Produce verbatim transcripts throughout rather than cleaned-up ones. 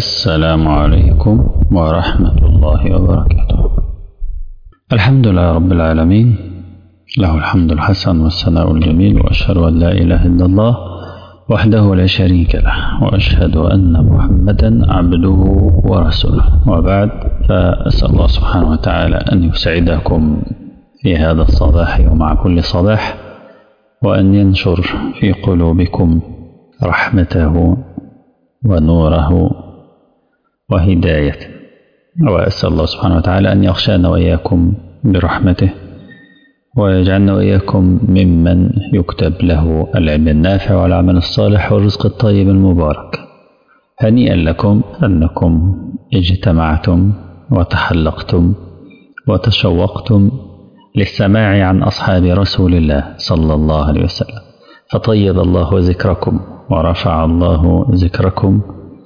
السلام عليكم ورحمة الله وبركاته. الحمد لله رب العالمين، له الحمد الحسن والثناء الجميل، وأشهد أن لا إله إلا الله وحده لا شريك له، وأشهد أن محمدا عبده ورسوله. وبعد، فأسأل الله سبحانه وتعالى أن يسعدكم في هذا الصباح ومع كل صباح، وأن ينشر في قلوبكم رحمته ونوره وهدايته. وأسأل الله سبحانه وتعالى أن يغشانا وإياكم برحمته، ويجعلنا وإياكم ممن يكتب له العلم النافع والعمل الصالح والرزق الطيب المبارك. هنيئا لكم أنكم اجتمعتم وتحلقتم وتشوقتم للسماع عن أصحاب رسول الله صلى الله عليه وسلم، فطيب الله ذكركم ورفع الله ذكركم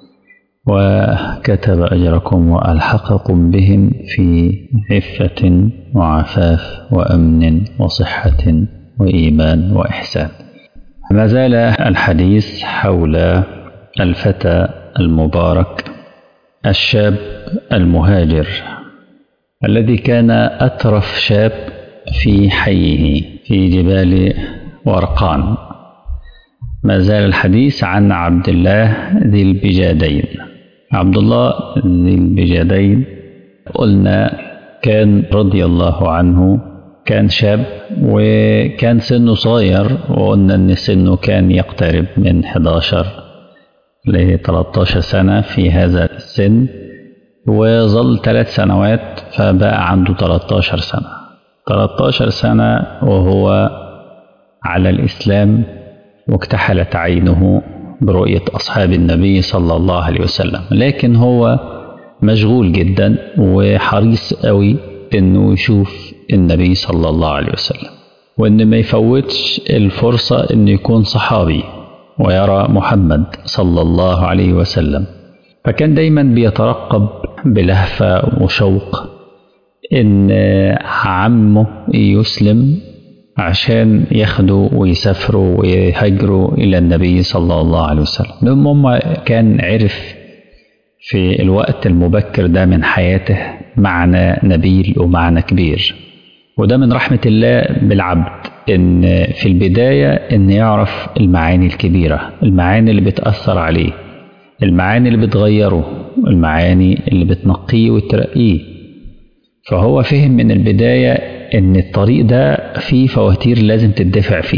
وكتب أجركم وألحقكم بهم في عفة وعفاف وأمن وصحة وإيمان وإحسان. ما زال الحديث حول الفتى المبارك الشاب المهاجر الذي كان أترف شاب في حيه في جبال ورقان. ما زال الحديث عن عبد الله ذي البجادين. عبد الله ذي البجادين قلنا كان رضي الله عنه كان شاب، وكان سنه صغير، وقلنا ان سنه كان يقترب من إحدى عشر ل ثلاثة عشر سنة في هذا السن، وظل ثلاث سنوات فبقى عنده ثلاثة عشر سنة ثلاثة عشر سنة وهو على الإسلام، واكتحلت عينه برؤية أصحاب النبي صلى الله عليه وسلم. لكن هو مشغول جدا وحريص قوي إنه يشوف النبي صلى الله عليه وسلم، وإن ما يفوتش الفرصة إنه يكون صحابي ويرى محمد صلى الله عليه وسلم. فكان دايما بيترقب بلهفة وشوق إن عمه يسلم عشان ياخدوا ويسافروا ويهاجروا إلى النبي صلى الله عليه وسلم. لأنه كان عرف في الوقت المبكر ده من حياته معنى نبيل ومعنى كبير، وده من رحمة الله بالعبد، إن في البداية إن يعرف المعاني الكبيرة، المعاني اللي بتأثر عليه، المعاني اللي بتغيره، المعاني اللي بتنقيه وترقيه. فهو فهم من البداية إن الطريق ده فيه فواتير لازم تدفع فيه.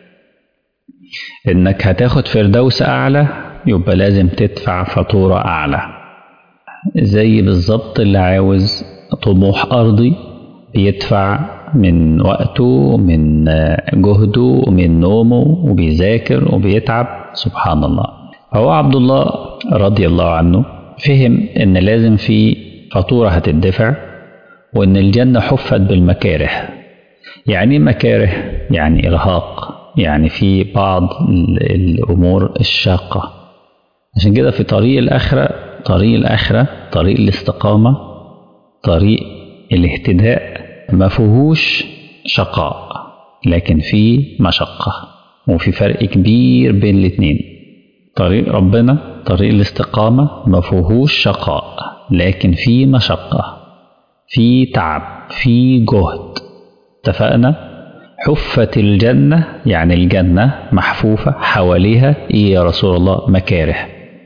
إنك هتاخد فردوس أعلى يبقى لازم تدفع فاتورة أعلى، زي بالظبط اللي عاوز طموح أرضي بيدفع من وقته ومن جهده ومن نومه وبيذاكر وبيتعب. سبحان الله. هو عبد الله رضي الله عنه فهم إن لازم في فاتورة هتدفع، وإن الجنة حفت بالمكاره. يعني مكاره يعني إرهاق، يعني في بعض الأمور الشاقة. عشان كده في طريق الآخرة طريق الآخرة طريق الاستقامة، طريق الاهتداء، ما فيهوش شقاء، لكن فيه مشقة، وفي فرق كبير بين الاتنين. طريق ربنا طريق الاستقامة ما فيهوش شقاء، لكن فيه مشقة، في تعب، في جهد. اتفقنا؟ حفت الجنة يعني الجنة محفوفة حواليها ايه يا رسول الله؟ مكاره.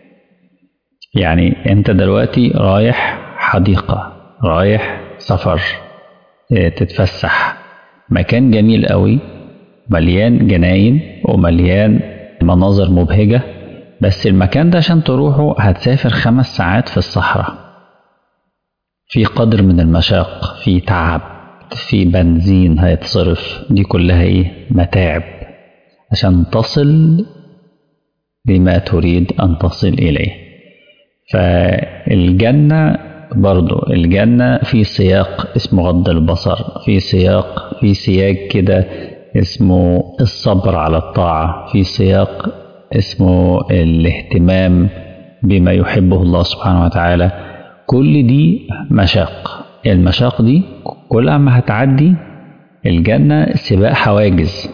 يعني انت دلوقتي رايح حديقة، رايح سفر، اه تتفسح، مكان جميل قوي مليان جناين ومليان مناظر مبهجة، بس المكان ده عشان تروحه هتسافر خمس ساعات في الصحراء، في قدر من المشاق، في تعب، في بنزين هيتصرف، دي كلها ايه؟ متاعب عشان تصل لما تريد ان تصل اليه. فالجنة برضو الجنة في سياق اسمه غض البصر، في سياق في سياق كده اسمه الصبر على الطاعة، في سياق اسمه الاهتمام بما يحبه الله سبحانه وتعالى. كل دي مشاق. المشاق دي كل ما هتعدي الجنة سباق حواجز.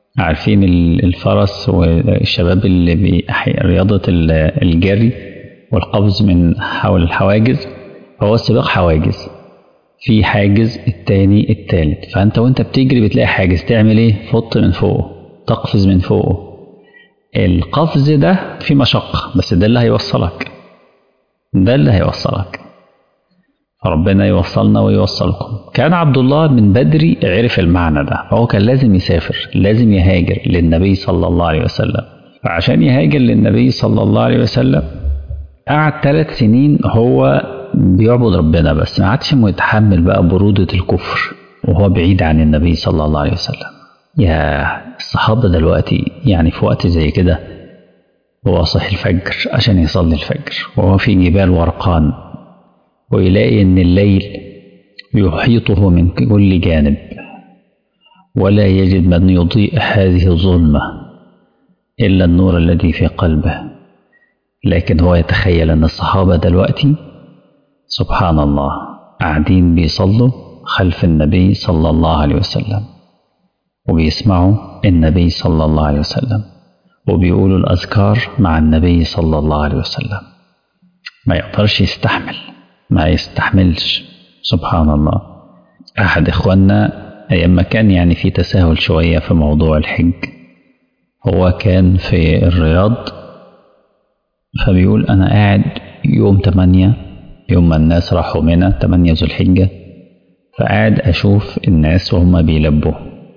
عارفين الفرس والشباب اللي بيحيي رياضة الجري والقفز من حول الحواجز، هو السباق حواجز، في حاجز التاني التالت، فأنت وانت بتجري بتلاقي حاجز تعمل ايه؟ فوت من فوقه، تقفز من فوقه. القفز ده في مشقة، بس ده اللي هيوصلك، ده اللي هيوصلك. فربنا يوصلنا ويوصلكم. كان عبد الله من بدري عرف المعنى ده، فهو كان لازم يسافر، لازم يهاجر للنبي صلى الله عليه وسلم. فعشان يهاجر للنبي صلى الله عليه وسلم قعد ثلاث سنين هو بيعبد ربنا، بس ما عادش متحمل بقى برودة الكفر وهو بعيد عن النبي صلى الله عليه وسلم. يا الصحابة دلوقتي يعني في وقت زي كده هو صحي الفجر عشان يصلي الفجر وهو في جبال ورقان، ويلاقي ان الليل يحيطه من كل جانب ولا يجد من يضيء هذه الظلمة إلا النور الذي في قلبه. لكن هو يتخيل أن الصحابة دلوقتي سبحان الله قاعدين بيصلوا خلف النبي صلى الله عليه وسلم، وبيسمعوا النبي صلى الله عليه وسلم، وبيقولوا الأذكار مع النبي صلى الله عليه وسلم. ما يقدرش يستحمل، ما يستحملش. سبحان الله. أحد إخواننا أيام ما كان يعني في تساهل شوية في موضوع الحج، هو كان في الرياض، فبيقول أنا قاعد يوم تمانية، يوم ما الناس راحوا منى تمانية ذو الحجة، فقاعد أشوف الناس وهم بيلبوا،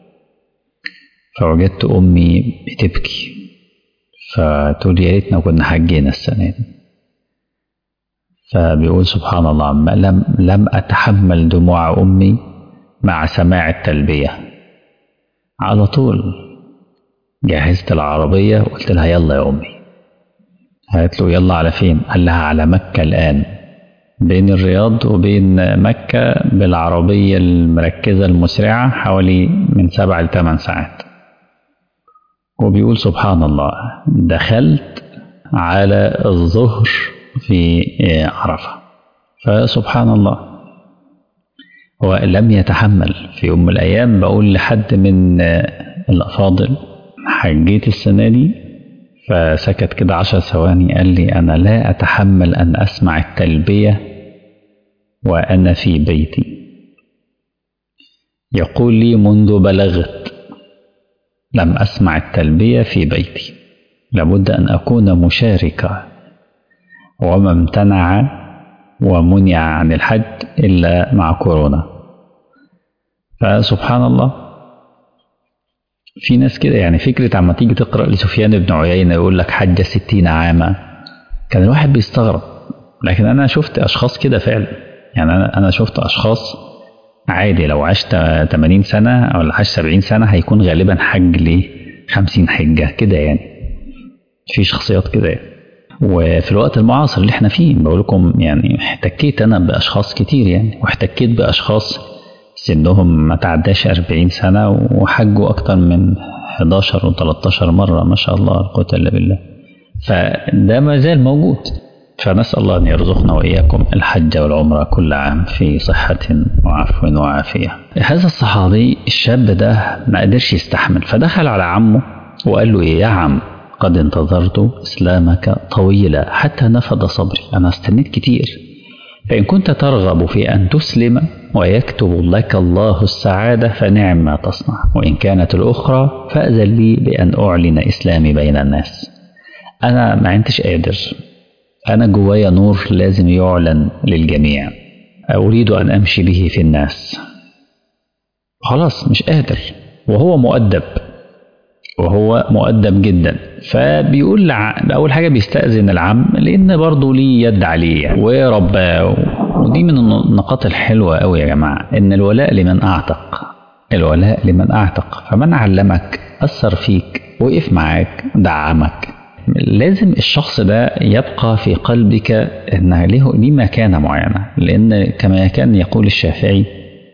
فوجدت أمي بتبكي، فتقول يا ريتنا كنا حجينا السنة دي. فبيقول سبحان الله لم, لم أتحمل دموع أمي مع سماع التلبية. على طول جهزت العربية وقلت لها يلا يا أمي. قالت له يلا على فين؟ قال لها على مكة الآن، بين الرياض وبين مكة بالعربية المركزة المسرعة حوالي من سبع لثمان ساعات. وبيقول سبحان الله دخلت على الظهر في عرفة، فسبحان الله هو لم يتحمل. في يوم من الأيام بقول لحد من الأفاضل حجيت السنة دي، فسكت كده عشر ثواني قال لي أنا لا أتحمل أن أسمع التلبية وأنا في بيتي. يقول لي منذ بلغت لم أسمع التلبية في بيتي، لابد أن أكون مشاركا. وما امتنع ومنع عن الحج إلا مع كورونا. فسبحان الله في ناس كده، يعني فكرة عما تيجي تقرأ لسفيان بن عيينة يقول لك حج ستين عاما، كان الواحد بيستغرب. لكن أنا شفت أشخاص كده فعلا، يعني أنا أنا شفت أشخاص عادي لو عشت ثمانين سنة أو عشت سبعين سنة هيكون غالبا حج ليه خمسين حجة كده، يعني في شخصيات كده يعني. وفي الوقت المعاصر اللي احنا فيه بقول لكم يعني احتكيت أنا بأشخاص كتير يعني، واحتكيت بأشخاص سنهم ما تعداش أربعين سنة وحجوا أكتر من حداشر وتلتاشر مرة، ما شاء الله لا قوة إلا بالله. فده ما زال موجود. فنسأل الله أن يرزقنا وإياكم الحج والعمرة كل عام في صحة وعفو وعافية. هذا الصحابي الشاب ده ما قدرش يستحمل، فدخل على عمه وقال له إيه يا عم، قد انتظرت إسلامك طويلا حتى نفد صبري، أنا استنيت كتير، فإن كنت ترغب في أن تسلم ويكتب لك الله السعادة فنعم ما تصنع، وإن كانت الأخرى فأذن لي بأن أعلن إسلامي بين الناس. أنا ما عندش قادر، أنا جوايا نور لازم يعلن للجميع، أريد أن أمشي به في الناس، خلاص مش قادر. وهو مؤدب، وهو مؤدب جدا. فبيقول أول حاجة بيستأذن العم لأن برضه ليه يد عليه ورباه. ودي من النقاط الحلوة قوي يا جماعة، إن الولاء لمن أعتق، الولاء لمن أعتق. فمن علمك أثر فيك وقف معاك دعمك، لازم الشخص ده يبقى في قلبك إنه له ليه مكانة معينة. لأن كما كان يقول الشافعي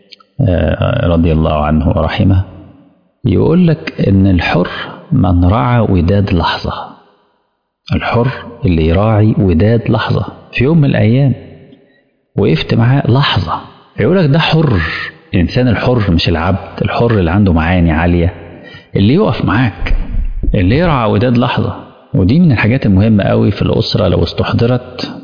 رضي الله عنه ورحمه، يقول لك إن الحر من رعى وداد لحظة، الحر اللي يراعي وداد لحظة. في يوم من الأيام وقفت معاه لحظة، يقول لك ده حر. الإنسان الحر مش العبد، الحر اللي عنده معاني عالية، اللي يقف معاك، اللي يرعى وداد لحظة. ودي من الحاجات المهمة قوي في الأسرة لو استحضرت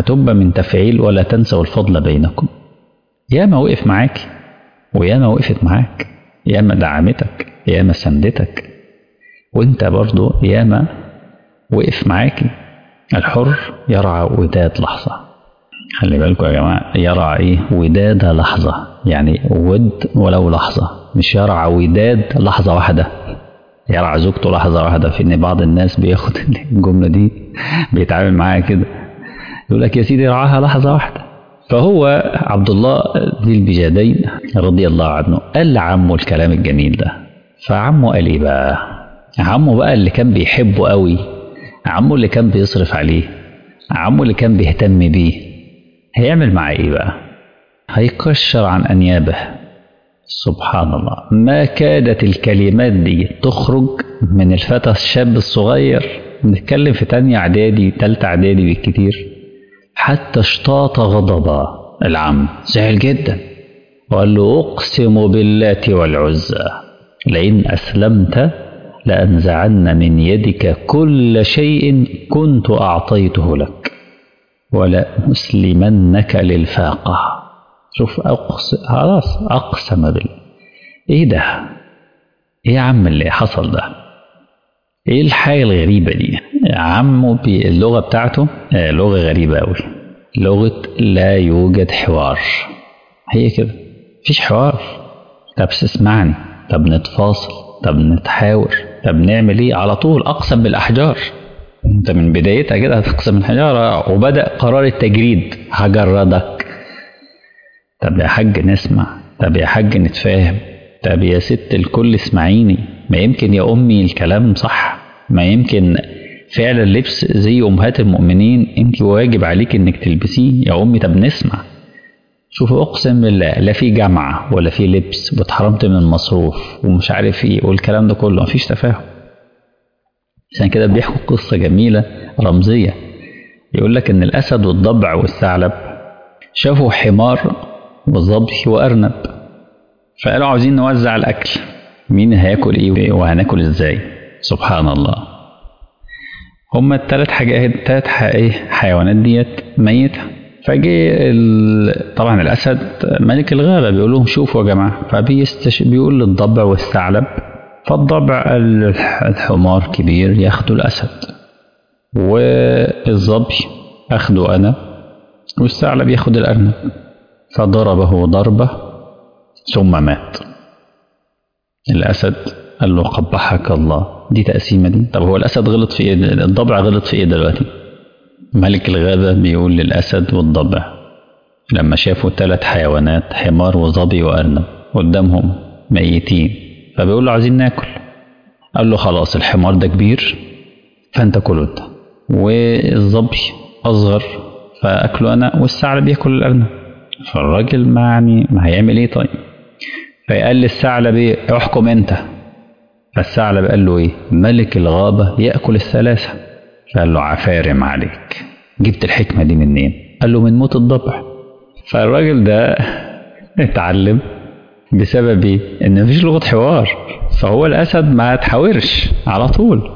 هتبقى من تفعيل ولا تنسوا الفضل بينكم. ياما وقف معاك وياما وقفت معاك، ياما دعمتك، ياما سندتك، وانت برضو ياما وقف معاكي. الحر يرعى وداد لحظة. خلي بالكم يا جماعة، يرعى ايه؟ وداد لحظة، يعني ود ولو لحظة، مش يرعى وداد لحظة واحدة، يرعى زوجته لحظة واحدة. في ان بعض الناس بياخد الجملة دي بيتعامل معاها كده، يقول لك يا سيدي رعاها لحظة واحدة. فهو عبد الله ذي البجادين رضي الله عنه قال لعمه الكلام الجميل ده. فعمه قال ايه بقى؟ عمه بقى اللي كان بيحبه قوي، عمه اللي كان بيصرف عليه، عمه اللي كان بيهتم بيه، هيعمل معاه ايه بقى؟ هيكشر عن انيابه. سبحان الله، ما كادت الكلمات دي تخرج من الفتى الشاب الصغير، بنتكلم في تانية اعدادي تالتة اعدادي بالكتير، حتى اشتاط غضبا. العم زعل جدا وقال له اقسم باللات والعزى لئن اسلمت لانزعن من يدك كل شيء كنت اعطيته لك ولا اسلمنك للفاقه. شوف أقسم، خلاص اقسم بالله. ايه ده؟ ايه يا عم اللي حصل ده؟ ايه الحاجه الغريبه دي؟ عمه باللغه بتاعته آه لغه غريبه قوي، لغه لا يوجد حوار. هي كده، مفيش حوار. طب اسمعني، طب نتفاصل، طب نتحاور، طب نعمل ايه؟ على طول اقسم بالاحجار. انت من بدايتها كده هتقسم الحجاره، وبدا قرار التجريد، هجردك. طب يا حاج نسمع، طب يا حاج نتفاهم، طب يا ست الكل اسمعيني، ما يمكن يا امي الكلام صح، ما يمكن فعلا اللبس زي امهات المؤمنين انت واجب عليك انك تلبسيه يا امي. طب نسمع. شوف اقسم بالله لا في جامعه ولا في لبس، واتحرمت من المصروف ومش عارف ايه والكلام ده كله، مفيش تفاهم. عشان كده بيحكوا قصه جميله رمزيه، يقول لك ان الاسد والضبع والثعلب شافوا حمار وظبي وارنب، فقالوا عاوزين نوزع الاكل، مين هياكل ايه وهناكل ازاي؟ سبحان الله. هما الثلاث حاجات، الثلاث حيوانات ديت ميته. فجي ال... طبعا الاسد ملك الغابه بيقول لهم شوفوا يا جماعه، فبيستش بيقول للضبع والثعلب، فالضبع الحمار كبير ياخدوا الاسد، والظبي اخده انا، والثعلب ياخد الارنب. فضربه ضربه ثم مات. الاسد قال له قبحك الله، دي تقسيمه دي. طب هو الاسد غلط في ايه؟ الضبع غلط في ايه دلوقتي؟ ملك الغابة بيقول للأسد والضبع لما شافوا ثلاث حيوانات حمار وظبي وأرنب قدامهم ميتين، فبيقول له عايزين ناكل. قال له خلاص الحمار ده كبير فأنت كله أنت، والظبي أصغر فأكله أنا، والثعلب بياكل الأرنب. فالراجل ما يعني ما هيعمل إيه طيب؟ فقال للثعلب إيه؟ احكم أنت. فالثعلب قال له إيه؟ ملك الغابة يأكل الثلاثة. فقال له عفارم عليك، جبت الحكمة دي منين؟ قال له من موت الضبع. فالراجل ده اتعلم بسبب ايه؟ ان مفيش لغة حوار، فهو الاسد ما تحاورش على طول،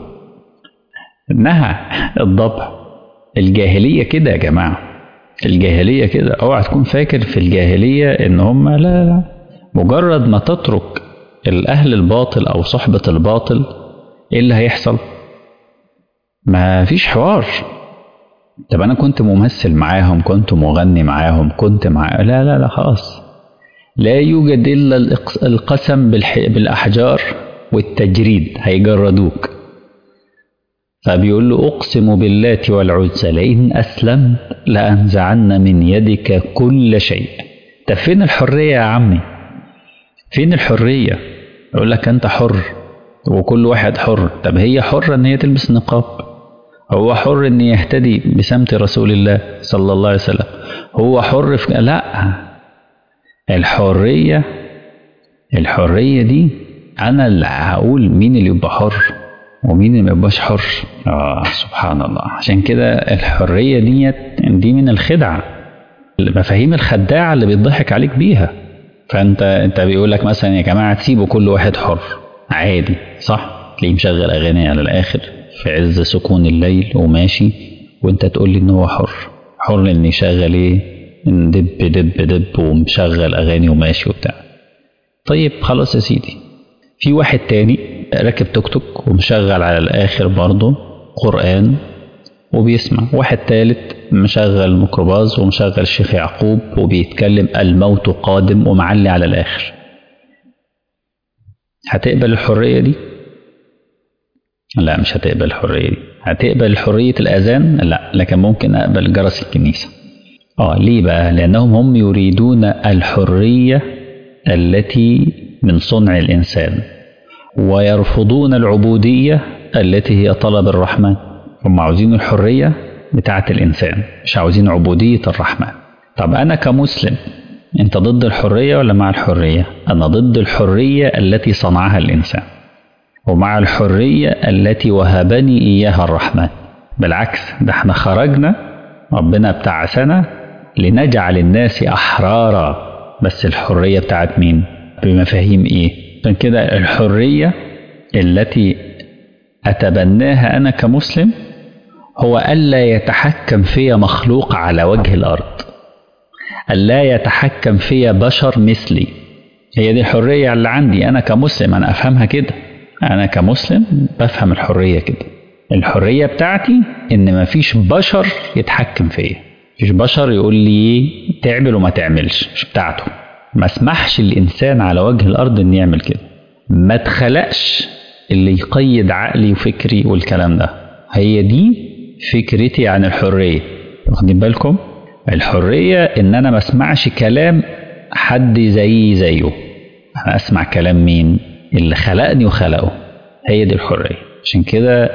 نهى الضبع. الجاهلية كده يا جماعة، الجاهلية كده. اوعى تكون فاكر في الجاهلية ان هم لا لا، مجرد ما تترك الاهل الباطل او صحبة الباطل ايه اللي هيحصل؟ ما فيش حوار. طب انا كنت ممثل معاهم، كنت مغني معاهم، كنت مع لا لا لا خلاص، لا يوجد الا القسم بالح... بالاحجار والتجريد، هيجردوك. فبيقول له اقسم باللات والعزى لئن اسلمت لانزعن من يدك كل شيء. طب فين الحريه يا عمي؟ فين الحريه؟ يقول لك انت حر وكل واحد حر. طب هي حره ان هي تلبس نقاب، هو حر ان يهتدي بسمت رسول الله صلى الله عليه وسلم، هو حر في لا. الحرية الحرية دي انا اللي هقول مين اللي يبقى حر ومين اللي ما يبقاش حر. اه سبحان الله. عشان كده الحرية ديت دي من الخدعة، المفاهيم الخداعة اللي بيضحك عليك بيها. فانت انت بيقول لك مثلا يا جماعة تسيبوا كل واحد حر عادي، صح؟ تلاقيه مشغل اغاني على الاخر في عز سكون الليل وماشي، وانت تقول لي ان هو حر. حر إن يشغل إيه، إن دب دب دب ومشغل أغاني وماشي وبتاع. طيب خلاص يا سيدي، في واحد تاني راكب توك توك ومشغل على الآخر برضه قرآن وبيسمع. واحد تالت مشغل ميكروباص ومشغل الشيخ يعقوب وبيتكلم الموت قادم ومعلي على الآخر. هتقبل الحرية دي؟ لا مش هتقبل الحرية دي. هتقبل حرية الأذان؟ لا، لكن ممكن أقبل جرس الكنيسة. آه ليه بقى؟ لأنهم هم يريدون الحرية التي من صنع الإنسان، ويرفضون العبودية التي هي طلب الرحمن. هم عاوزين الحرية بتاعة الإنسان، مش عاوزين عبودية الرحمن. طب أنا كمسلم، أنت ضد الحرية ولا مع الحرية؟ أنا ضد الحرية التي صنعها الإنسان، ومع الحرية التي وهبني إياها الرحمن. بالعكس، ده احنا خرجنا، ربنا ابتعثنا لنجعل الناس أحرارا. بس الحرية بتاعت مين؟ بمفاهيم إيه؟ عشان كده الحرية التي أتبناها أنا كمسلم هو ألا يتحكم في مخلوق على وجه الأرض، ألا يتحكم في بشر مثلي. هي دي الحرية اللي عندي أنا كمسلم، أنا أفهمها كده. أنا كمسلم بفهم الحرية كده. الحرية بتاعتي إن مفيش بشر يتحكم فيا، مفيش بشر يقول لي تعمل وما تعملش، مش بتاعته. ما اسمحش الإنسان على وجه الأرض إن يعمل كده. ما تخلقش اللي يقيد عقلي وفكري والكلام ده. هي دي فكرتي عن الحرية. واخدين بالكم؟ الحرية إن أنا ما اسمعش كلام حد زي زيه، أنا أسمع كلام مين؟ اللي خلقني وخلقه. هي دي الحرية. عشان كده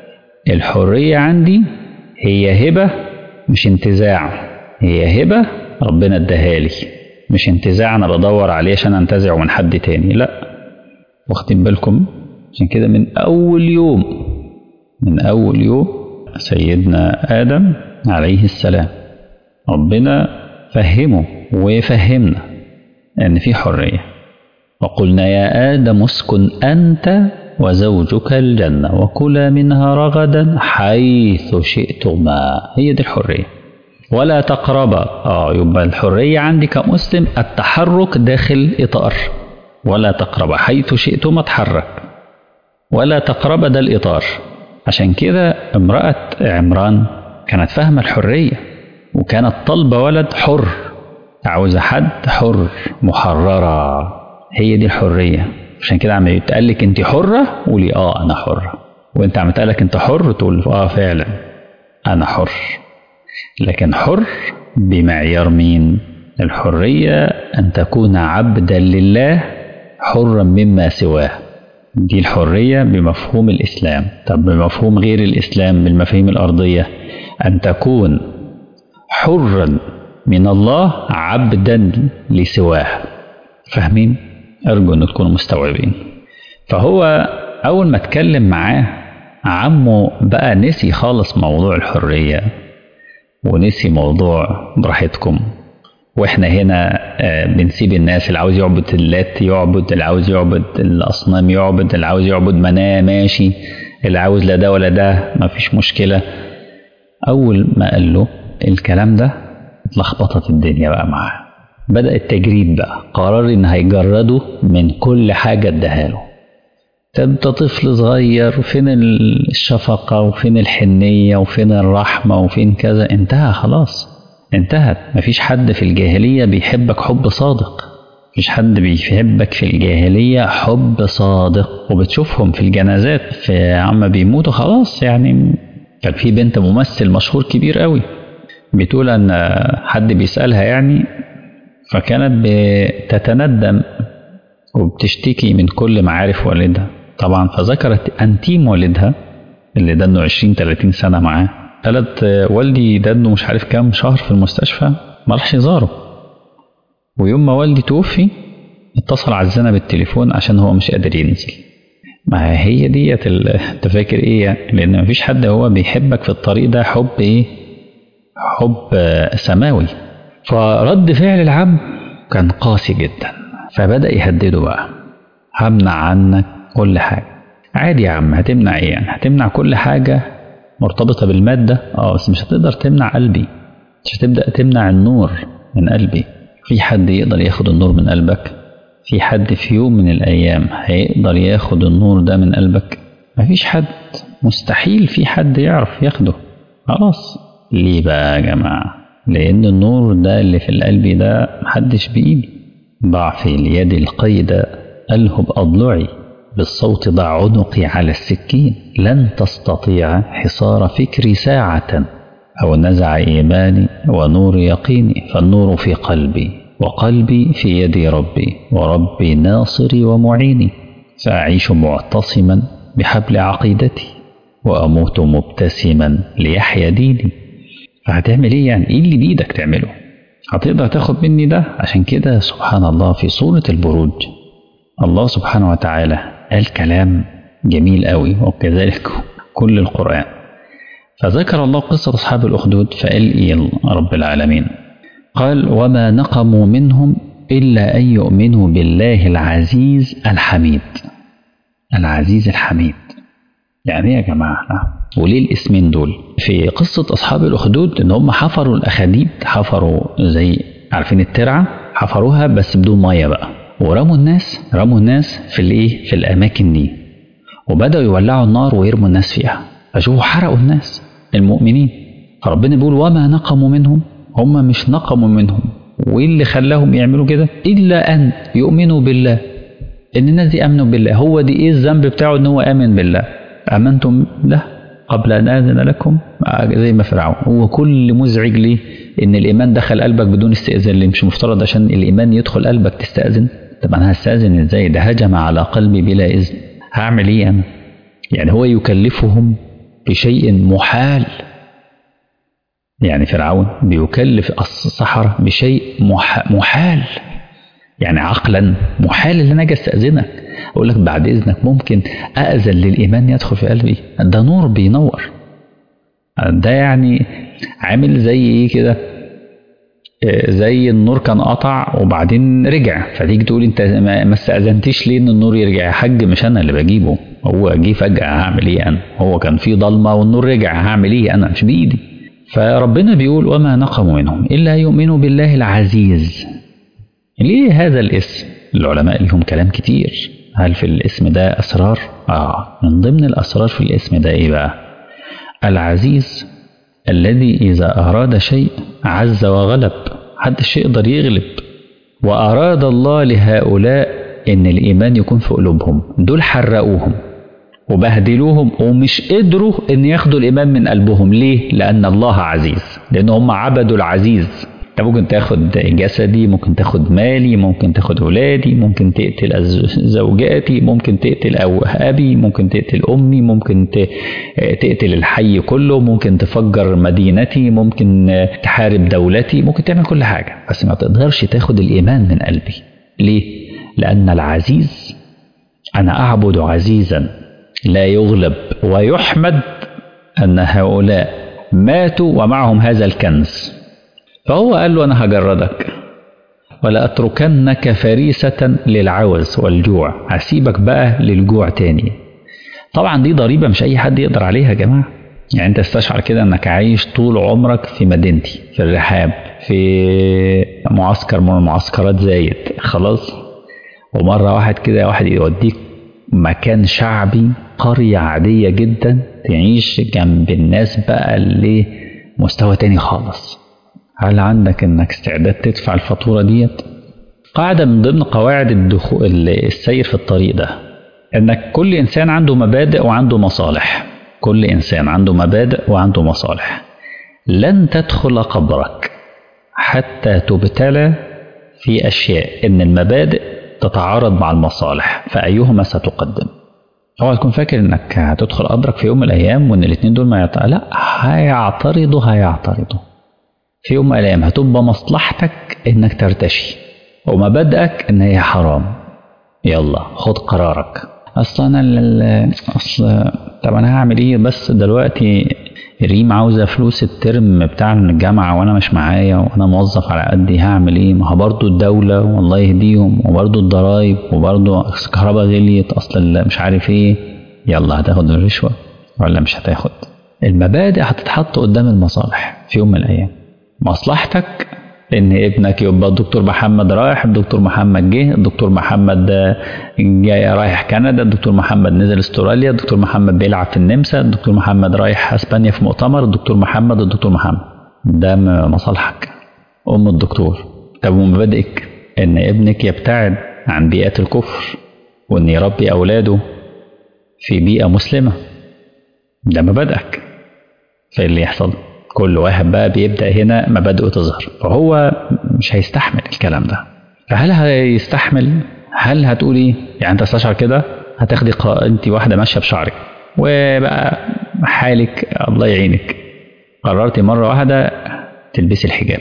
الحرية عندي هي هبة مش انتزاع. هي هبة ربنا اداها لي، مش انتزاع أنا بدور عليه عشان انتزعه من حد تاني. لا، واخدين بالكم؟ عشان كده من أول يوم من أول يوم سيدنا آدم عليه السلام ربنا فهمه ويفهمنا أن في حرية. وقلنا يا آدم اسكن أنت وزوجك الجنة وكلا منها رغدا حيث شئتما. هي دي الحرية. ولا تقربا. آه يبقى الحرية عندي كمسلم التحرك داخل إطار. ولا تقربا حيث شئتما، تحرك. ولا تقربا ده الإطار. عشان كده امرأة عمران كانت فاهمة الحرية، وكانت طالبة ولد حر، عاوزة حد حر محررة. هي دي الحرية. عشان كده عم يتقال لك انت حرة، قولي اه انا حرة. وانت عم يتقال لك انت حر، تقول اه فعلا انا حر. لكن حر بمعيار مين؟ الحرية ان تكون عبدا لله حرا مما سواه. دي الحرية بمفهوم الإسلام. طب بمفهوم غير الإسلام، بالمفاهيم الأرضية، أن تكون حرا من الله عبدا لسواه. فاهمين؟ أرجو أن تكونوا مستوعبين. فهو أول ما اتكلم معاه عمه بقى نسي خالص موضوع الحرية، ونسي موضوع براحتكم، واحنا هنا بنسيب الناس. اللي عاوز يعبد اللات يعبد، اللي عاوز يعبد الأصنام يعبد، اللي عاوز يعبد مناه ماشي، اللي عاوز لا ده ولا ده مفيش مشكلة. أول ما قال له الكلام ده اتلخبطت الدنيا بقى معاه. بدأ التجريد بقى، قرر إن هيجرده من كل حاجة اداها له. طب ده طفل صغير، فين الشفقة وفين الحنية وفين الرحمة وفين كذا؟ انتهى خلاص، انتهت. مفيش حد في الجاهلية بيحبك حب صادق. مفيش حد بيحبك في الجاهلية حب صادق. وبتشوفهم في الجنازات في عم بيموتوا خلاص. يعني كان في بنت ممثل مشهور كبير قوي بتقول أن حد بيسألها يعني، فكانت بتتندم وبتشتكي من كل معارف والدها طبعا. فذكرت أنتيم والدها اللي دنه عشرين تلاتين سنة معاه. قالت والدي دنه مش عارف كام شهر في المستشفى، ما راحش يزاره. ويوم ما والدي توفي اتصل عزنا بالتليفون عشان هو مش قادر ينزل. ما هي ديت انت فاكر ايه يعني؟ لان مفيش حد هو بيحبك في الطريق ده حب ايه؟ حب سماوي. فرد فعل العم كان قاسي جدا، فبدأ يهدده بقى. همنع عنك كل حاجة. عادي يا عم، هتمنع ايه يعني؟ هتمنع كل حاجة مرتبطة بالمادة؟ اه بس مش هتقدر تمنع قلبي. مش هتبدأ تمنع النور من قلبي. في حد يقدر ياخد النور من قلبك؟ في حد في يوم من الأيام هيقدر ياخد النور ده من قلبك؟ مفيش حد، مستحيل في حد يعرف ياخده. خلاص. ليه بقى يا جماعة؟ لأن النور ده اللي في القلب ده محدش بإيدي. ضع في اليد القيد ألهب أضلعي، بالصوت ضع عنقي على السكين، لن تستطيع حصار فكري ساعة، أو نزع إيماني ونور يقيني، فالنور في قلبي وقلبي في يد ربي، وربي ناصري ومعيني، سأعيش معتصما بحبل عقيدتي، وأموت مبتسما ليحيا ديني. فهتعمل إيه يعني؟ إيه اللي بإيدك تعمله؟ هتقدر تاخد مني ده؟ عشان كده سبحان الله في سورة البروج الله سبحانه وتعالى قال كلام جميل قوي، وكذلك كل القرآن. فذكر الله قصة أصحاب الأخدود فقال إيه رب العالمين؟ قال وما نقموا منهم إلا أن يؤمنوا بالله العزيز الحميد. العزيز الحميد يعني إيه يا جماعة؟ وليه الاسمين دول؟ في قصة أصحاب الأخدود إن هم حفروا الأخاديد، حفروا زي عارفين الترعة، حفروها بس بدون مية بقى، ورموا الناس رموا الناس في الإيه؟ في الأماكن دي، وبدأوا يولعوا النار ويرموا الناس فيها، فشوفوا حرقوا الناس المؤمنين. فربنا بيقول وما نقموا منهم، هم مش نقموا منهم، وإيه اللي خلاهم يعملوا كده؟ إلا أن يؤمنوا بالله. إن الناس دي آمنوا بالله، هو دي إيه الذنب بتاعه؟ إن هو آمن بالله. آمنتم له قبل أن آذن لكم، زي ما فرعون. هو كل مزعج ليه؟ إن الإيمان دخل قلبك بدون استئذان. اللي مش مفترض عشان الإيمان يدخل قلبك تستأذن؟ طب أنا هستأذن إزاي؟ ده هجم على قلبي بلا إذن، هعمل إيه أنا؟ يعني هو يكلفهم بشيء محال. يعني فرعون بيكلف السحرة بشيء محال، يعني عقلا محال ان انا اجي استاذنك اقول لك بعد اذنك ممكن ااذن للايمان يدخل في قلبي؟ ده نور بينور. ده يعني عامل زي ايه كده؟ زي النور كان قطع وبعدين رجع، فتيجي تقول انت ما استاذنتش ليه ان النور يرجع؟ يا حاج مش انا اللي بجيبه، هو جه فجاه، هعمل ايه انا؟ هو كان في ضلمه والنور رجع، هعمل ايه انا؟ مش بايدي. فربنا بيقول وما نقموا منهم الا يؤمنوا بالله العزيز. ليه هذا الاسم؟ العلماء لهم كلام كتير. هل في الاسم ده أسرار؟ آه من ضمن الأسرار في الاسم ده إيه بقى؟ العزيز الذي إذا أراد شيء عز وغلب، محدش يقدر يغلب. وأراد الله لهؤلاء إن الإيمان يكون في قلوبهم، دول حرقوهم وبهدلوهم ومش قدروا إن ياخدوا الإيمان من قلبهم. ليه؟ لأن الله عزيز، لأن هم عبدوا العزيز. انت ممكن تاخد جسدي، ممكن تاخد مالي، ممكن تاخد اولادي، ممكن تقتل زوجاتي، ممكن تقتل او ابي، ممكن تقتل امي، ممكن تقتل الحي كله، ممكن تفجر مدينتي، ممكن تحارب دولتي، ممكن تعمل كل حاجه، بس ما تقدرش تاخد الايمان من قلبي. ليه؟ لان العزيز انا اعبد عزيزا لا يغلب، ويحمد ان هؤلاء ماتوا ومعهم هذا الكنز. فهو قال له أنا هجردك ولا أتركنك فريسة للعوز والجوع، هسيبك بقى للجوع تاني. طبعا دي ضريبة مش أي حد يقدر عليها يا جماعة. يعني أنت استشعر كده أنك عايش طول عمرك في مدينتي، في الرحاب، في معسكر من المعسكرات زايد، خلاص، ومرة واحد كده واحد يوديك مكان شعبي، قرية عادية جدا، تعيش جنب الناس بقى اللي مستوى تاني خالص. هل عندك انك استعداد تدفع الفاتورة ديت؟ قاعدة من ضمن قواعد الدخول السير في الطريق ده انك كل انسان عنده مبادئ وعنده مصالح. كل انسان عنده مبادئ وعنده مصالح. لن تدخل قبرك حتى تبتلى في اشياء ان المبادئ تتعارض مع المصالح، فايهما ستقدم؟ اوعى تكون فاكر انك هتدخل قبرك في يوم من الايام وان الاثنين دول ما يعت... لا، هيعترضوا هيعترضوا في يوم من الأيام. هتبقى مصلحتك إنك ترتشي ومبادئك إن هي حرام. يلا خد قرارك. أصلا أنا أصل طب أنا هعمل إيه؟ بس دلوقتي ريم عاوزة فلوس الترم بتاع الجامعة وأنا مش معايا وأنا موظف على قدي، هعمل إيه؟ ما هو برضه الدولة والله يهديهم، وبرضه الضرايب، وبرضه الكهرباء غليت، أصلا مش عارف إيه. يلا هتاخد الرشوة ولا مش هتاخد؟ المبادئ هتتحط قدام المصالح في يوم من الأيام. مصلحتك ان ابنك يبقى الدكتور محمد رايح، الدكتور محمد جه، الدكتور محمد جاي رايح كندا، الدكتور محمد نزل استراليا، الدكتور محمد بيلعب في النمسا، الدكتور محمد رايح اسبانيا في مؤتمر، الدكتور محمد الدكتور محمد. ده مصالحك. ام الدكتور. طب ومبادئك ان ابنك يبتعد عن بيئات الكفر وان يربي اولاده في بيئة مسلمة. ده مبادئك. فاللي يحصل كل واحد بقى بيبدأ هنا مبادئه تظهر، فهو مش هيستحمل الكلام ده. فهل هيستحمل؟ هل هتقول ايه؟ يعني انت استشعر كده هتاخدي قا... انت واحدة ماشية بشعرك وبقى حالك الله يعينك، قررتي مرة واحدة تلبسي الحجاب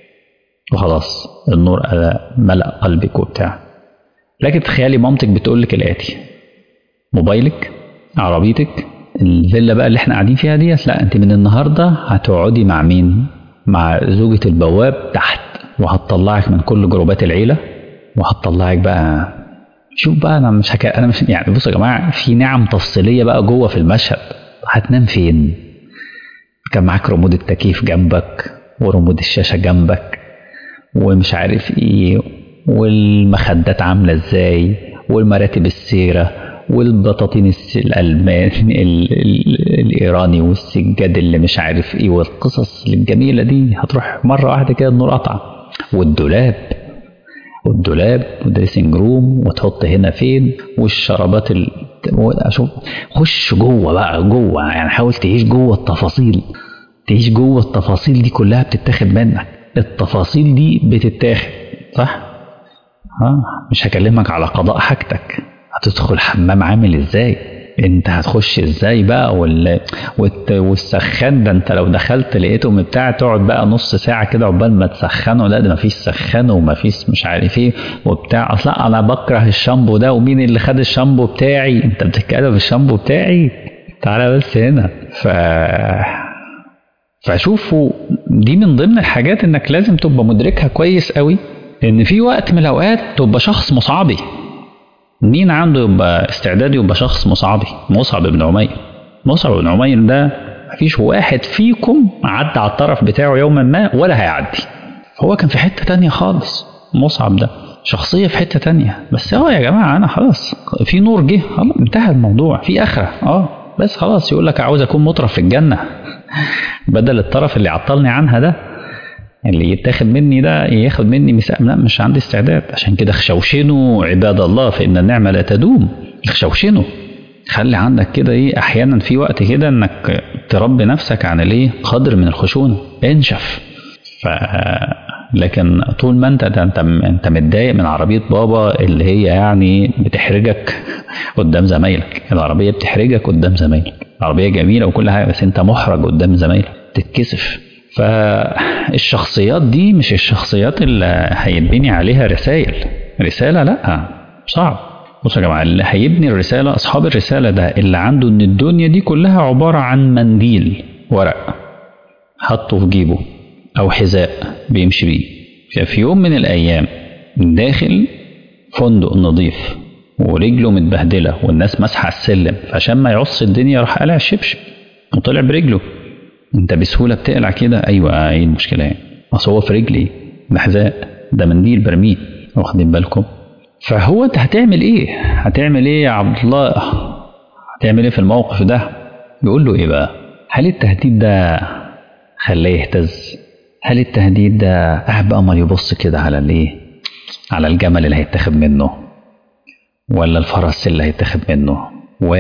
وخلاص النور ملأ قلبك وبتاع. لكن تخيلي مامتك بتقول لك الآتي: موبايلك، عربيتك، الفيلا بقى اللي احنا قاعدين فيها ديت، لا انت من النهارده هتقعدي مع مين؟ مع زوجة البواب تحت، وهتطلعك من كل جروبات العيلة، وهتطلعك بقى. شوف بقى انا مش هك... انا مش يعني بصوا يا جماعه في نعم تفصيليه بقى جوه في المشهد. هتنام فين؟ كان معاك ريموت التكييف جنبك وريموت الشاشه جنبك ومش عارف ايه، والمخدات عامله ازاي، والمراتب السيره، والبطاطين الألمان الإيراني، والسجاد اللي مش عارف إيه، والقصص الجميلة دي هتروح مرة واحدة كده النور قطع. والدولاب والدولاب ودريسنج روم، وتحط هنا فين، والشرابات ال... أشوف خش جوه بقى جوه، يعني حاول تعيش جوه التفاصيل، تعيش جوه التفاصيل دي كلها بتتاخد منك. التفاصيل دي بتتاخد صح؟ ها مش هكلمك على قضاء حاجتك، هتدخل حمام عامل ازاي، انت هتخش ازاي بقى، وال... والت... والسخان ده انت لو دخلت لقيتهم بتاع تقعد بقى نص ساعة كده عقبال ما تسخنه. لا ده مفيش سخان ومفيش مش عارف ايه وبتاع. اصلا انا بكره الشامبو ده، ومين اللي خد الشامبو بتاعي؟ انت بتتكلم في الشامبو بتاعي؟ تعالى بس هنا. ف فشوفوا دي من ضمن الحاجات انك لازم تبقى مدركها كويس قوي، ان في وقت من الاوقات تبقى شخص مصعبي. مين عنده يبقى استعداد يبقى شخص مصعبي؟ مصعب بن عمير. مصعب بن عمير ده مفيش واحد فيكم عدى على الطرف بتاعه يوما ما ولا هيعدي. هو كان في حتة تانية خالص. مصعب ده شخصية في حتة تانية. بس اه يا جماعة انا خلاص في نور جه، خلاص انتهى الموضوع، في اخرة اه بس خلاص. يقول لك عاوز اكون مطرف في الجنة بدل الطرف اللي عطلني عنها ده، اللي يتاخد مني ده ياخد مني مساء. لا مش عندي استعداد. عشان كده خشوشنوا عباد الله فإن النعمة لا تدوم. خشوشنوا، خلي عندك كده ايه احيانا في وقت كده انك تربي نفسك عن الايه قدر من الخشونة. انشف. ف لكن طول ما انت انت انت متضايق من عربية بابا اللي هي يعني بتحرجك قدام زمايلك، العربية بتحرجك قدام زمايلك، العربية جميلة وكل حاجة بس انت محرج قدام زمايلك تتكسف. فالشخصيات دي مش الشخصيات اللي هيتبني عليها رسائل. رسالة لا صعب. بصوا يا جماعة اللي هيبني الرسالة أصحاب الرسالة ده اللي عنده إن الدنيا دي كلها عبارة عن منديل ورق حطه في جيبه أو حذاء بيمشي بيه. ففي يوم من الأيام داخل فندق نظيف ورجله متبهدلة والناس مسحة السلم، فعشان ما يعص الدنيا راح قلع الشبشب وطلع برجله. انت بسهولة بتقلع كده؟ ايوه ايه المشكلة يعني؟ اصل هو في رجلي ده حذاء، ده منديل برميه، واخدين بالكم؟ فهو انت هتعمل ايه؟ هتعمل ايه يا عبد الله؟ هتعمل ايه في الموقف ده؟ بيقول له ايه بقى؟ هل التهديد ده خلاه يهتز؟ هل التهديد ده قاعد بقى امال يبص كده على الايه؟ على الجمل اللي هيتاخد منه ولا الفرس اللي هيتاخد منه و...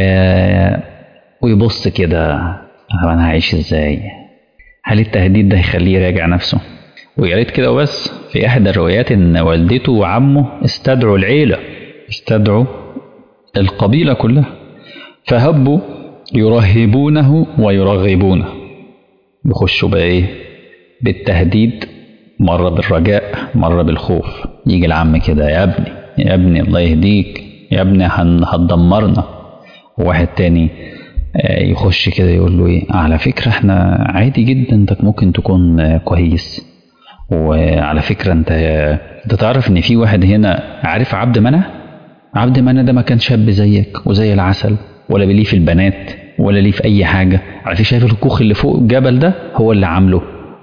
ويبص كده انا هعيش ازاي؟ هل التهديد ده هيخليه يراجع نفسه؟ ويا ريت كده وبس. في احدى الروايات ان والدته وعمه استدعوا العيله، استدعوا القبيله كلها، فهبوا يرهبونه ويرغبونه. يخشوا بقى ايه؟ بالتهديد، مره بالرجاء مره بالخوف. يجي العم كده يا ابني يا ابني الله يهديك يا ابني هتدمرنا. وواحد تاني يخش كده يقول له ايه؟ على فكرة احنا عادي جدا انت ممكن تكون كويس، وعلى فكرة انت انت تعرف ان في واحد هنا عارف عبد منى؟ عبد منى ده ما كان شاب زيك وزي العسل، ولا ليه في البنات ولا ليه في اي حاجة. على فكرة شايف الكوخ اللي فوق الجبل ده هو اللي عامله،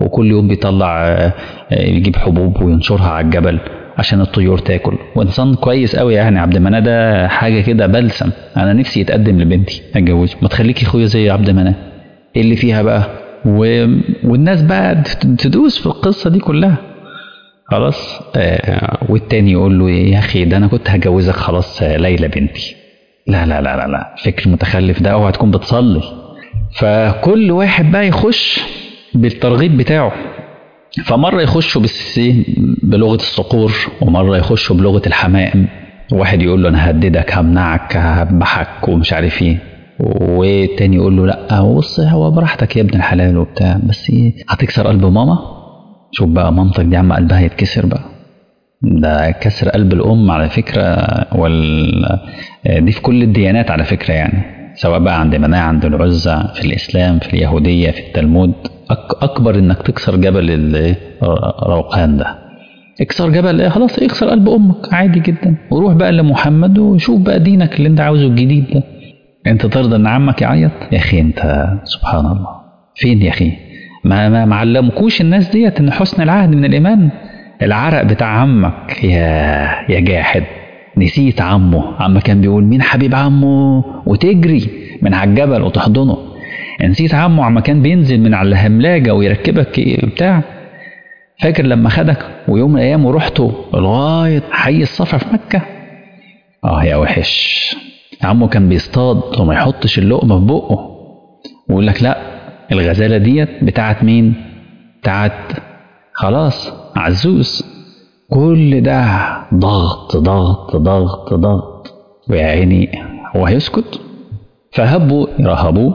وكل يوم بيطلع يجيب حبوب وينشرها على الجبل عشان الطيور تاكل، وانسان كويس قوي يعني. عبد مناف ده حاجه كده بلسم، انا نفسي يتقدم لبنتي اتجوزه. ما تخليكي اخويا زي عبد مناف، ايه اللي فيها بقى؟ و... والناس بقى تدوس في القصه دي كلها خلاص. آه والتاني يقول له يا اخي ده انا كنت هجوزك خلاص ليلى بنتي. لا لا لا لا لا، فكر متخلف ده، اوعى تكون بتصلي. فكل واحد بقى يخش بالترغيب بتاعه. فمرة يخشوا بلغة الصقور، ومرة يخشوا بلغة الحمائم. واحد يقول له انا هددك همنعك هذبحك ومش عارف ايه، والتاني يقول له لا بص هو براحتك يا ابن الحلال وبتاع، بس ايه هتكسر قلب ماما. شوف بقى مامتك دي عم قلبها يتكسر بقى، ده كسر قلب الام على فكرة. وال دي في كل الديانات على فكرة يعني، سواء بقى عند مناع عند العزة في الاسلام في اليهودية في التلمود. اكبر انك تكسر جبل الروقان ده، اكسر جبل ايه خلاص، اكسر قلب امك عادي جدا، وروح بقى لمحمد وشوف بقى دينك اللي انت عاوزه الجديد ده. انت ترضى ان عمك يعيط؟ يا اخي انت سبحان الله، فين يا اخي؟ ما ما معلمكوش الناس ديت ان حسن العهد من الايمان؟ العرق بتاع عمك يا يا جاحد، نسيت عمه. عم كان بيقول مين حبيب عمه وتجري من على الجبل وتحضنه. نسيت عمه عم كان بينزل من على الهملاجة ويركبك بتاع. فاكر لما خدك ويوم من الايام ورحتوا لغايه حي الصفا في مكه؟ اه يا وحش. عمه كان بيصطاد وما يحطش اللقمه في بقه ويقول لك لا الغزاله ديت بتاعت مين؟ بتاعت خلاص عزوز. كل ده ضغط ضغط ضغط ضغط، ويا عيني هو هيسكت؟ فهبوا يرهبوه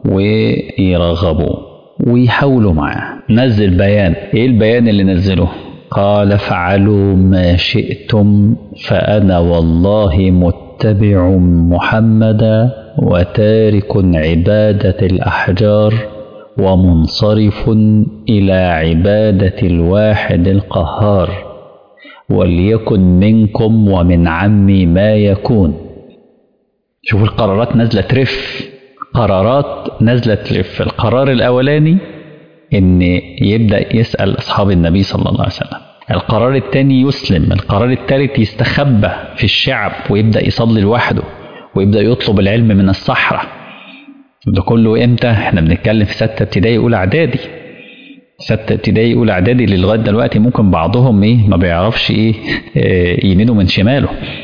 ويرغبوا ويحاولوا معاه. نزل بيان، ايه البيان اللي نزله؟ قال فعلوا ما شئتم فأنا والله متبع محمدا وتارك عبادة الأحجار ومنصرف إلى عبادة الواحد القهار، وليكن منكم ومن عمي ما يكون. شوفوا القرارات نازلة ترف، قرارات نازلة ترف. القرار الأولاني إن يبدأ يسأل أصحاب النبي صلى الله عليه وسلم. القرار الثاني يسلم. القرار الثالث يستخبى في الشعب ويبدأ يصلي لوحده ويبدأ يطلب العلم من الصحراء. ده كله إمتى؟ إحنا بنتكلم في ستة ابتدائي أولى إعدادي. ستة ابتدائي أولى إعدادي اللي لغاية دلوقتي ممكن بعضهم إيه ما بيعرفش إيه, إيه يمينه من شماله.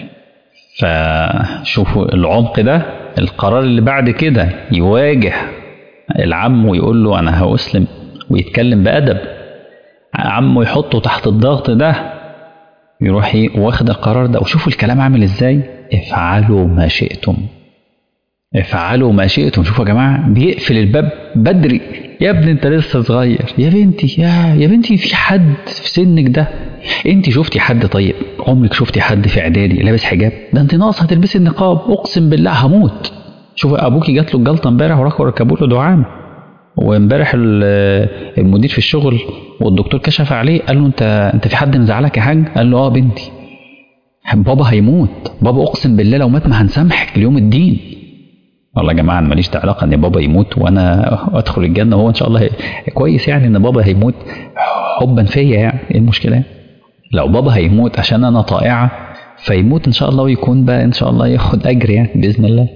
فشوفوا العمق ده. القرار اللي بعد كده يواجه العم ويقول له أنا هأسلم ويتكلم بأدب. عمه يحطه تحت الضغط ده يروح ايه واخد القرار ده. وشوفوا الكلام عامل ازاي، افعلوا ما شئتم افعلوا ما شئتم. شوفوا يا جماعة بيقفل الباب بدري. يا ابني انت لسه صغير، يا بنتي يا يا بنتي في حد في سنك ده؟ انت شفتي حد؟ طيب عمرك شفتي حد في اعدادي لابس حجاب؟ ده انت ناقص هتلبسي النقاب، اقسم بالله هموت. شوف ابوكي جات له الجلطه امبارح وراحوا ركبوا له دعامه، وامبارح المدير في الشغل والدكتور كشف عليه قال له انت انت في حد مزعلك يا حاج؟ قال له اه بنتي. بابا هيموت، بابا اقسم بالله لو مات ما هنسامحك ليوم الدين. والله يا جماعه ماليش علاقه ان بابا يموت وانا ادخل الجنه، وهو ان شاء الله كويس يعني ان بابا هيموت حبا فيا، يعني ايه المشكله؟ لو بابا هيموت عشان انا طائعه فيموت ان شاء الله ويكون بقى ان شاء الله ياخد اجر يعني باذن الله.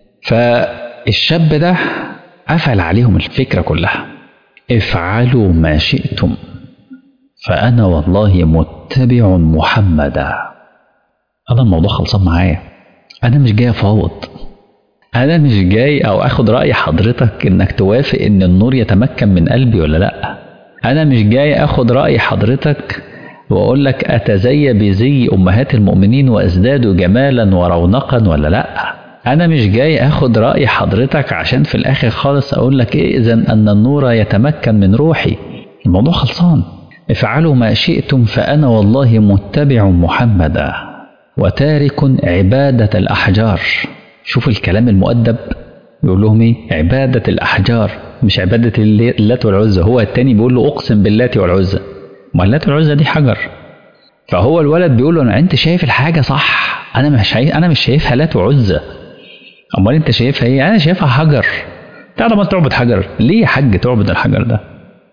فالشاب ده قفل عليهم الفكرة كلها. افعلوا ما شئتم فأنا والله متبع محمدا. أنا الموضوع خلصان معايا، أنا مش جاي أفاوض، أنا مش جاي أو أخد رأي حضرتك إنك توافق إن النور يتمكن من قلبي ولا لأ. أنا مش جاي أخد رأي حضرتك وأقول لك أتزي بزي أمهات المؤمنين وأزداد جمالا ورونقا ولا لأ. أنا مش جاي أخد رأي حضرتك عشان في الآخر خالص أقول لك إيه إذن أن النور يتمكن من روحي. الموضوع خلصان. افعلوا ما شئتم فأنا والله متبع محمدا وتارك عبادة الأحجار. شوف الكلام المؤدب، يقول لهم إيه؟ عبادة الأحجار، مش عبادة اللات والعزة. هو التاني بيقول له أقسم باللات والعزة، ما اللات والعزة دي حجر. فهو الولد بيقول له أنا أنت شايف الحاجة صح، أنا مش شايف أنا مش شايفها لات وعزة. امال انت شايفها ايه؟ انا شايفها حجر. تعالى ما تعبد حجر ليه يا حاج؟ تعبد الحجر ده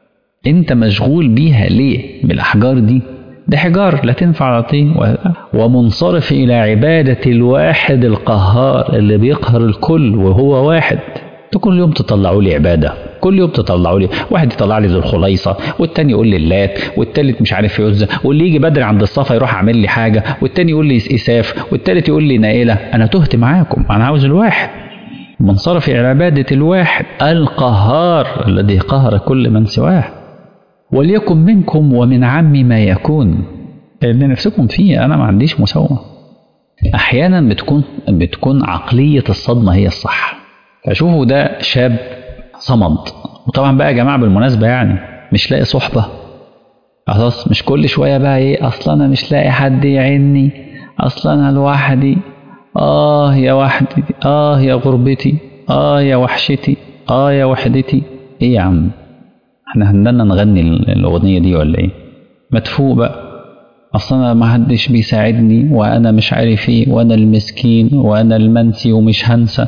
انت مشغول بيها ليه؟ بالاحجار دي، ده حجار لا تنفع لطين. ومنصرف الى عبادة الواحد القهار اللي بيقهر الكل وهو واحد. انتوا كل يوم تطلعوا لي عبادة، كل يوم تطلعوا لي واحد يطلع لي ذو الخليصة، والتاني يقول لي اللات، والتالت مش عارف يوزع، واللي يجي بدري عند الصفا يروح عامل لي حاجة، والتاني يقول لي اساف، والتالت يقول لي نائلة. انا تهت معاكم، انا عاوز الواحد. منصرف الى عبادة الواحد القهار الذي قهر كل من سواه. وليكن منكم ومن عم ما يكون، اللي نفسكم فيه، انا ما عنديش مساومة. احيانا بتكون بتكون عقلية الصدمة هي الصح. فشوفوا ده شاب صمد، وطبعا بقى يا جماعة بالمناسبة يعني مش لاقي صحبة، خلاص مش كل شوية بقى ايه، اصلا انا مش لاقي حد يعيني، اصلا انا لوحدي، اه يا وحدي، اه يا غربتي، اه يا وحشتي، اه يا وحدتي. ايه يا عم، احنا هندنا نغني الاغنية دي ولا ايه؟ مدفوق بقى، اصلا ما حدش بيساعدني، وانا مش عارف ايه، وانا المسكين، وانا المنسي ومش هنسى.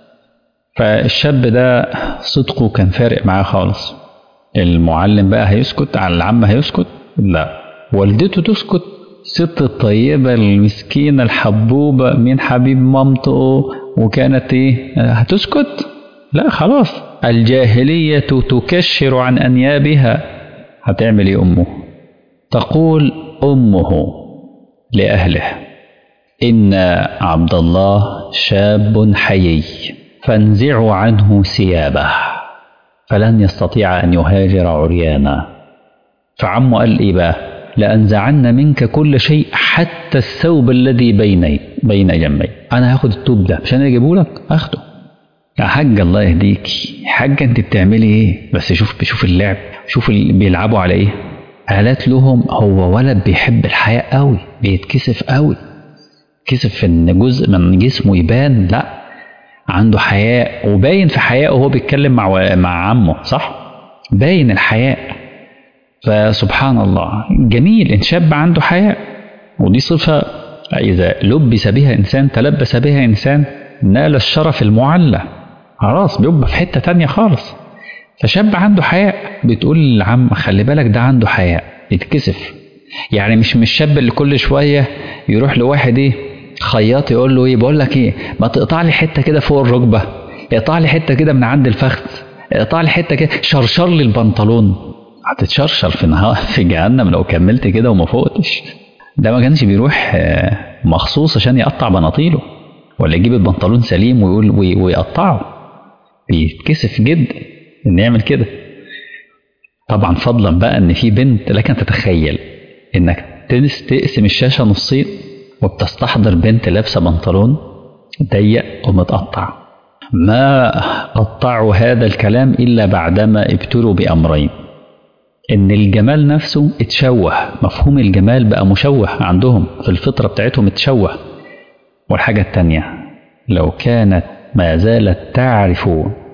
فالشاب ده صدقه كان فارق معاه خالص. المعلم بقى هيسكت على العم، هيسكت؟ لا. والدته تسكت؟ ست الطيبة المسكينة الحبوبة من حبيب مامته، وكانت ايه، هتسكت؟ لا خلاص. الجاهلية تكشر عن أنيابها. هتعمل ايه أمه؟ تقول أمه لأهله: إن عبد الله شاب حيي، فانزعوا عنه ثيابه فلن يستطيع أن يهاجر عريانا. فعمه قال إيه بقى؟ لأنزعن منك كل شيء حتى الثوب الذي بين بين جنبي. أنا هاخد التوب ده، مش أنا أجيبه لك، أخده. يا حاج الله يهديكي، حاجة أنت بتعملي إيه؟ بس شوف بشوف اللعب، شوف اللي بيلعبوا على إيه. قالت لهم هو ولد بيحب الحياة قوي، بيتكسف قوي، كسف إن جزء من جسمه يبان. لا، عنده حياء، وباين في حياء وهو بيتكلم مع مع عمه، صح؟ باين الحياء. فسبحان الله، جميل إن شاب عنده حياء، ودي صفة إذا لبس بها إنسان، تلبس بها إنسان، نال الشرف المعلى، خلاص بيبقى في حتة تانية خالص. فشاب عنده حياء بتقول للعم خلي بالك ده عنده حياء، يتكسف. يعني مش مش الشاب اللي كل شوية يروح لواحد ايه خياط يقول له ايه، بقول لك ايه، ما تقطع لي حتة كده فوق الركبة، اقطع لي حتة كده من عند الفخذ، اقطع لي حتة كده، شرشر لي البنطلون. هتتشرشر في نهار في جهنم لو كملت كده وما فوقتش. ده ما كانش بيروح مخصوص عشان يقطع بناطيله ولا يجيب البنطلون سليم ويقول ويقطعه، بيتكسف جدا ان يعمل كده. طبعا فضلا بقى ان في بنت، لك ان تتخيل انك تقسم الشاشة نصين وبتستحضر بنت لابسة بنطلون ضيق ومتقطع. ما قطعوا هذا الكلام إلا بعدما ابتلوا بأمرين: إن الجمال نفسه اتشوه، مفهوم الجمال بقى مشوه عندهم، في الفطرة بتاعتهم اتشوه. والحاجة التانية، لو كانت ما زالت تعرف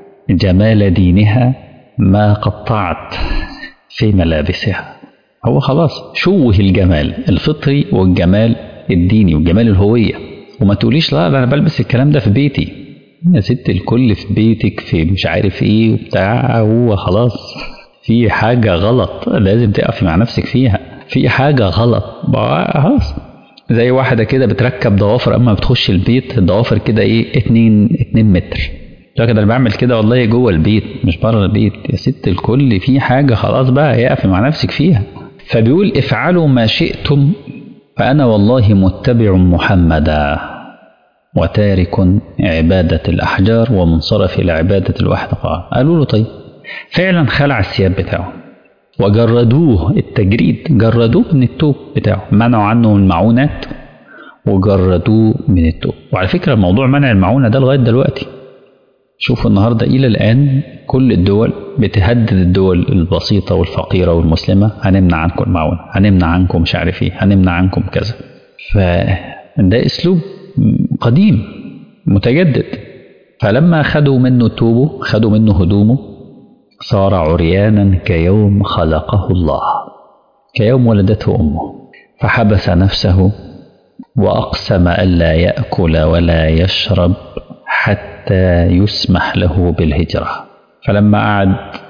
جمال دينها ما قطعت في ملابسها. هو خلاص شوه الجمال الفطري والجمال الديني والجمال الهوية. وما تقوليش لا انا بلبس الكلام ده في بيتي. يا ست الكل في بيتك، في مش عارف ايه وبتاع، هو خلاص في حاجة غلط لازم تقفي مع نفسك فيها، في حاجة غلط خلاص. زي واحدة كده بتركب ضوافر، اما بتخش البيت الضوافر كده ايه اتنين اتنين متر، لا كده انا بعمل كده والله جوه البيت مش بره البيت. يا ست الكل في حاجة خلاص بقى يقفي مع نفسك فيها. فبيقول افعلوا ما شئتم فأنا والله متبع محمدا وتارك عبادة الأحجار ومنصرف إلى عبادة الواحد. قال قالوا له طيب. فعلا خلع الثياب بتاعه وجردوه، التجريد جردوه من التوب بتاعه، منعوا عنه المعونات وجردوه من التوب. وعلى فكرة موضوع منع المعونة ده لغاية دلوقتي، شوفوا النهاردة إلى الآن كل الدول بتهدد الدول البسيطة والفقيرة والمسلمة: هنمنع عنكم المعونة، هنمنع عنكم مش عارف ايه، هنمنع عنكم كذا. فده أسلوب قديم متجدد. فلما خدوا منه توبه، خدوا منه هدومه، صار عريانا كيوم خلقه الله، كيوم ولدته أمه. فحبس نفسه وأقسم ألا يأكل ولا يشرب حتى يسمح له بالهجرة. فلما قعد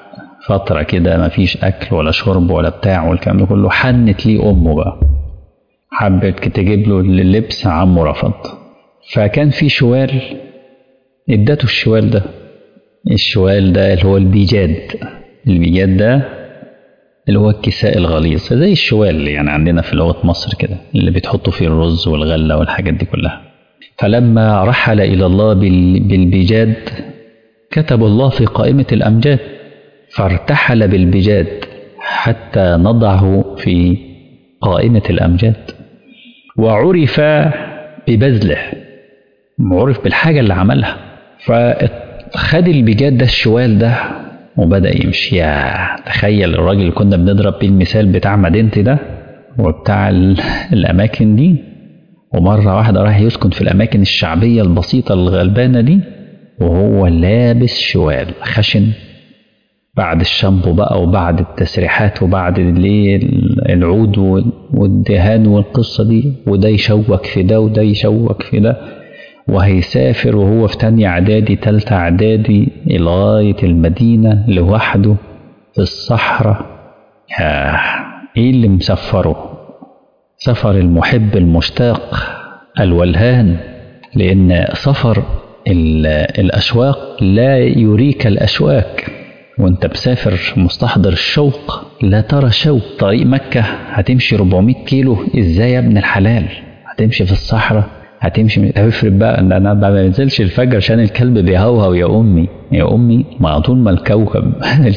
فترة كده ما فيش أكل ولا شرب ولا بتاع والكلام ده كله. حنت ليه أمه بقى، حبت تجيب له اللبس، عمه رفض. فكان في شوال ادته الشوال ده. الشوال ده اللي هو البيجاد. البيجاد ده اللي هو الكساء الغليظ زي الشوال يعني عندنا في لغة مصر كده، اللي بتحطوا فيه الرز والغلة والحاجات دي كلها. فلما رحل إلى الله بالبيجاد كتب الله في قائمة الأمجاد، فارتحل بالبجاد حتى نضعه في قائمة الأمجاد. وعرف ببذله، عرف بالحاجة اللي عملها. فخد البجاد ده الشوال ده وبدأ يمشي. يا تخيل الراجل اللي كنا بنضرب بيه المثال بتاع مدينتي ده وبتاع الأماكن دي، ومرة واحدة راح يسكن في الأماكن الشعبية البسيطة الغلبانة دي وهو لابس شوال خشن بعد الشامبو بقى وبعد التسريحات وبعد العود والدهان والقصة دي، وده يشوك في ده وده يشوك في ده، وهيسافر وهو في تانية إعدادي تالتة إعدادي لغاية المدينة لوحده في الصحراء. إيه اللي مسفره؟ سفر المحب المشتاق الولهان، لأن سفر الأشواق لا يريك الأشواك، وانت بسافر مستحضر الشوق لا ترى شوق. طريق مكة هتمشي أربعمائة كيلو ازاي يا ابن الحلال؟ هتمشي في الصحراء، هتمشي. هيفرق بقى ان انا ما بنزلش الفجر عشان الكلب بيهوهو يا امي يا امي، ما طول ما الكوكب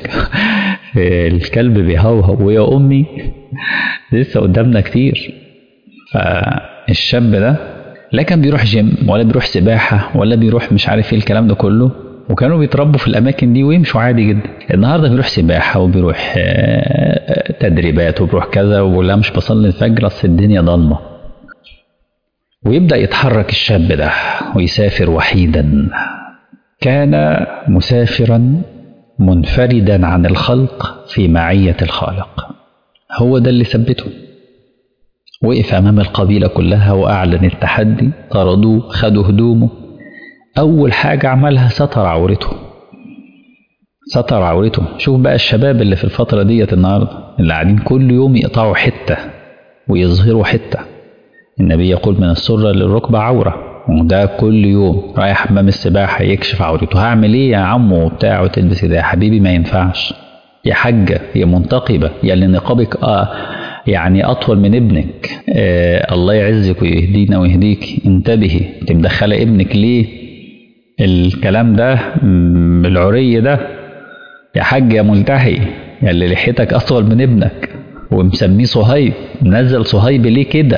الكلب بيهوهو ويا امي لسه قدامنا كتير. فالشاب ده لا كان بيروح جيم ولا بيروح سباحة ولا بيروح مش عارف ايه الكلام ده كله، وكانوا بيتربوا في الأماكن دي ويمشوا عادي جدا. النهاردة بيروح سباحة وبيروح تدريبات وبيروح كذا، ولا مش بصلي الفجر أصل الدنيا ضلمة. ويبدأ يتحرك الشاب ده ويسافر وحيدا. كان مسافرا منفردا عن الخلق في معية الخالق. هو ده اللي ثبته. وقف أمام القبيلة كلها وأعلن التحدي، طردوه، خدوا هدومه. أول حاجة عملها ستر عورته. ستر عورته. شوف بقى الشباب اللي في الفترة ديت النهاردة اللي قاعدين كل يوم يقطعوا حتة ويظهروا حتة. النبي يقول من السرة للركبة عورة، وده كل يوم رايح حمام السباحة يكشف عورته. هعمل ايه يا عمو وبتاع وتلبس كده؟ يا حبيبي ما ينفعش. يا حاجة يا منتقبة يا اللي نقابك آه يعني أطول من ابنك، آه الله يعزك ويهدينا ويهديك، انتبهي. انت مدخلة ابنك ليه الكلام ده العري ده؟ يا حاج يا ملتحي يا اللي لحيتك أطول من ابنك ومسميه صهيب، نزل صهيب ليه كده؟